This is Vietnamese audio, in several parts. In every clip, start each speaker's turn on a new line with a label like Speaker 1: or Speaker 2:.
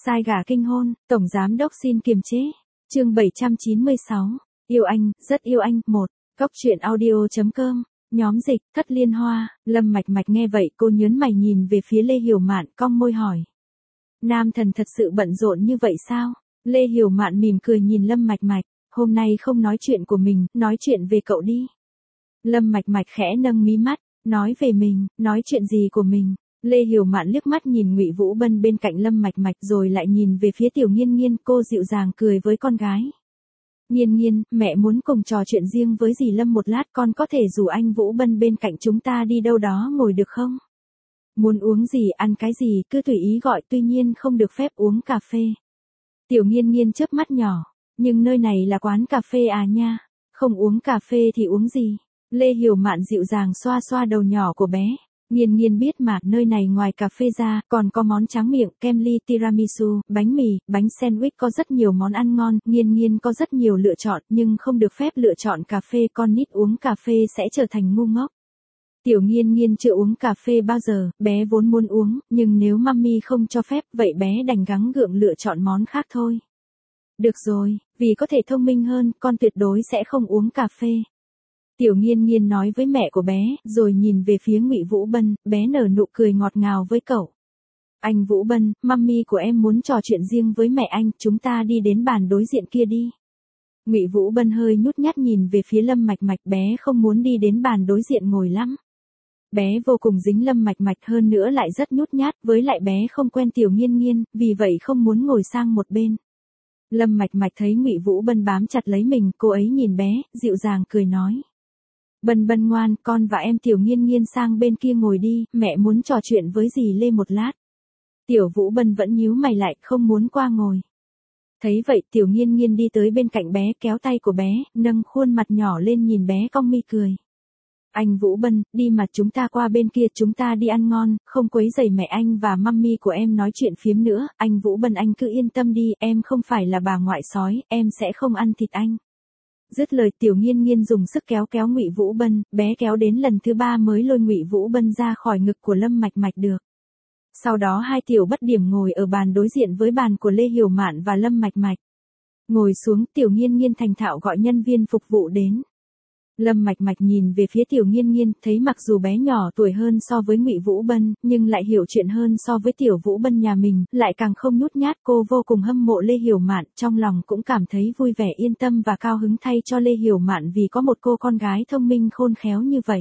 Speaker 1: Sai gà kinh hôn, tổng giám đốc xin kiềm chế. Chương 796. Yêu anh, rất yêu anh. 1. Cốc truyện audio.com. Nhóm dịch, Thất Liên Hoa. Lâm Mạch Mạch nghe vậy cô nhớn mày nhìn về phía Lê Hiểu Mạn, cong môi hỏi. Nam thần thật sự bận rộn như vậy sao? Lê Hiểu Mạn mỉm cười nhìn Lâm Mạch Mạch. Hôm nay không nói chuyện của mình, nói chuyện về cậu đi. Lâm Mạch Mạch khẽ nâng mí mắt, nói về mình, nói chuyện gì của mình? Lê Hiểu Mạn liếc mắt nhìn Ngụy Vũ Bân bên cạnh Lâm Mạch Mạch rồi lại nhìn về phía Tiểu Nghiên Nghiên, cô dịu dàng cười với con gái. Nghiên Nghiên, mẹ muốn cùng trò chuyện riêng với dì Lâm một lát, con có thể rủ anh Vũ Bân bên cạnh chúng ta đi đâu đó ngồi được không? Muốn uống gì, ăn cái gì, cứ tùy ý gọi, tuy nhiên không được phép uống cà phê. Tiểu Nghiên Nghiên chớp mắt nhỏ, nhưng nơi này là quán cà phê à nha, không uống cà phê thì uống gì? Lê Hiểu Mạn dịu dàng xoa xoa đầu nhỏ của bé. Nghiên Nghiên biết mà, nơi này ngoài cà phê ra, còn có món tráng miệng, kem ly, tiramisu, bánh mì, bánh sandwich, có rất nhiều món ăn ngon. Nghiên Nghiên có rất nhiều lựa chọn, nhưng không được phép lựa chọn cà phê, con nít uống cà phê sẽ trở thành ngu ngốc. Tiểu Nghiên Nghiên chưa uống cà phê bao giờ, bé vốn muốn uống, nhưng nếu mummy không cho phép, vậy bé đành gắng gượng lựa chọn món khác thôi. Được rồi, vì có thể thông minh hơn, con tuyệt đối sẽ không uống cà phê. Tiểu Nghiên Nghiên nói với mẹ của bé, rồi nhìn về phía Ngụy Vũ Bân, bé nở nụ cười ngọt ngào với cậu. Anh Vũ Bân, mummy của em muốn trò chuyện riêng với mẹ anh, chúng ta đi đến bàn đối diện kia đi. Ngụy Vũ Bân hơi nhút nhát nhìn về phía Lâm Mạch Mạch, bé không muốn đi đến bàn đối diện ngồi lắm. Bé vô cùng dính Lâm Mạch Mạch, hơn nữa lại rất nhút nhát, với lại bé không quen Tiểu Nghiên Nghiên, vì vậy không muốn ngồi sang một bên. Lâm Mạch Mạch thấy Ngụy Vũ Bân bám chặt lấy mình, cô ấy nhìn bé, dịu dàng cười nói. Bân Bân ngoan, con và em Tiểu Nghiên Nghiên sang bên kia ngồi đi, mẹ muốn trò chuyện với dì Lê một lát. Tiểu Vũ Bân vẫn nhíu mày lại, không muốn qua ngồi. Thấy vậy, Tiểu Nghiên Nghiên đi tới bên cạnh bé, kéo tay của bé, nâng khuôn mặt nhỏ lên nhìn bé cong mi cười. Anh Vũ Bân, đi mà, chúng ta qua bên kia, chúng ta đi ăn ngon, không quấy rầy mẹ anh và mummy của em nói chuyện phiếm nữa. Anh Vũ Bân, anh cứ yên tâm đi, em không phải là bà ngoại sói, em sẽ không ăn thịt anh. Dứt lời, Tiểu Nghiên Nghiên dùng sức kéo Ngụy Vũ Bân, bé kéo đến lần thứ 3 mới lôi Ngụy Vũ Bân ra khỏi ngực của Lâm Mạch Mạch được. Sau đó hai tiểu bất điểm ngồi ở bàn đối diện với bàn của Lê Hiểu Mạn và Lâm Mạch Mạch. Ngồi xuống, Tiểu Nghiên Nghiên thành thạo gọi nhân viên phục vụ đến. Lâm Mạch Mạch nhìn về phía Tiểu Nghiên Nghiên, thấy mặc dù bé nhỏ tuổi hơn so với Ngụy Vũ Bân, nhưng lại hiểu chuyện hơn so với Tiểu Vũ Bân nhà mình, lại càng không nhút nhát, cô vô cùng hâm mộ Lê Hiểu Mạn, trong lòng cũng cảm thấy vui vẻ yên tâm và cao hứng thay cho Lê Hiểu Mạn vì có một cô con gái thông minh khôn khéo như vậy.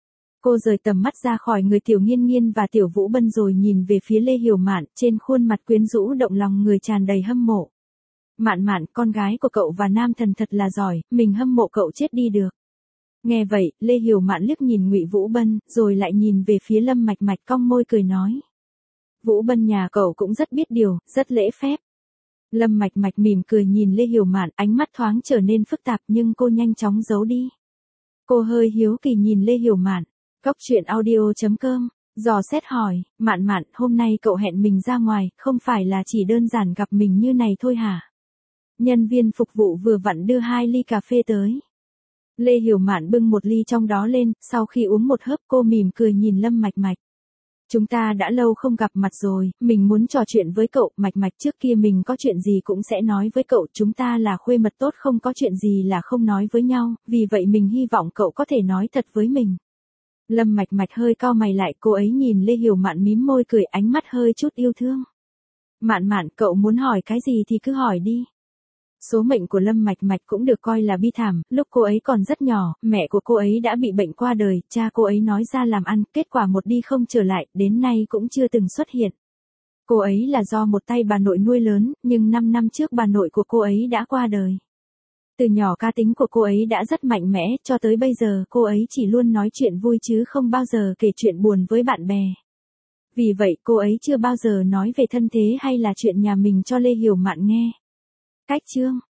Speaker 1: Cô rời tầm mắt ra khỏi người Tiểu Nghiên Nghiên và Tiểu Vũ Bân rồi nhìn về phía Lê Hiểu Mạn, trên khuôn mặt quyến rũ động lòng người tràn đầy hâm mộ. Mạn Mạn, con gái của cậu và nam thần thật là giỏi, mình hâm mộ cậu chết đi được. Nghe vậy, Lê Hiểu Mạn liếc nhìn Ngụy Vũ Bân, rồi lại nhìn về phía Lâm Mạch Mạch, cong môi cười nói. Vũ Bân nhà cậu cũng rất biết điều, rất lễ phép. Lâm Mạch Mạch mỉm cười nhìn Lê Hiểu Mạn, ánh mắt thoáng trở nên phức tạp nhưng cô nhanh chóng giấu đi. Cô hơi hiếu kỳ nhìn Lê Hiểu Mạn. Cốc truyện audio.com. Dò xét hỏi, Mạn Mạn, hôm nay cậu hẹn mình ra ngoài, không phải là chỉ đơn giản gặp mình như này thôi hả? Nhân viên phục vụ vừa vặn đưa 2 ly cà phê tới. Lê Hiểu Mạn bưng một ly trong đó lên, sau khi uống một hớp cô mỉm cười nhìn Lâm Mạch Mạch. Chúng ta đã lâu không gặp mặt rồi, mình muốn trò chuyện với cậu, Mạch Mạch, trước kia mình có chuyện gì cũng sẽ nói với cậu, chúng ta là khuê mật tốt, không có chuyện gì là không nói với nhau, vì vậy mình hy vọng cậu có thể nói thật với mình. Lâm Mạch Mạch hơi cau mày lại, cô ấy nhìn Lê Hiểu Mạn mím môi cười, ánh mắt hơi chút yêu thương. Mạn Mạn, cậu muốn hỏi cái gì thì cứ hỏi đi. Số mệnh của Lâm Mạch Mạch cũng được coi là bi thảm, lúc cô ấy còn rất nhỏ, mẹ của cô ấy đã bị bệnh qua đời, cha cô ấy nói ra làm ăn, kết quả một đi không trở lại, đến nay cũng chưa từng xuất hiện. Cô ấy là do một tay bà nội nuôi lớn, nhưng 5 năm trước bà nội của cô ấy đã qua đời. Từ nhỏ cá tính của cô ấy đã rất mạnh mẽ, cho tới bây giờ cô ấy chỉ luôn nói chuyện vui chứ không bao giờ kể chuyện buồn với bạn bè. Vì vậy cô ấy chưa bao giờ nói về thân thế hay là chuyện nhà mình cho Lê Hiểu Mạn nghe. Cách chương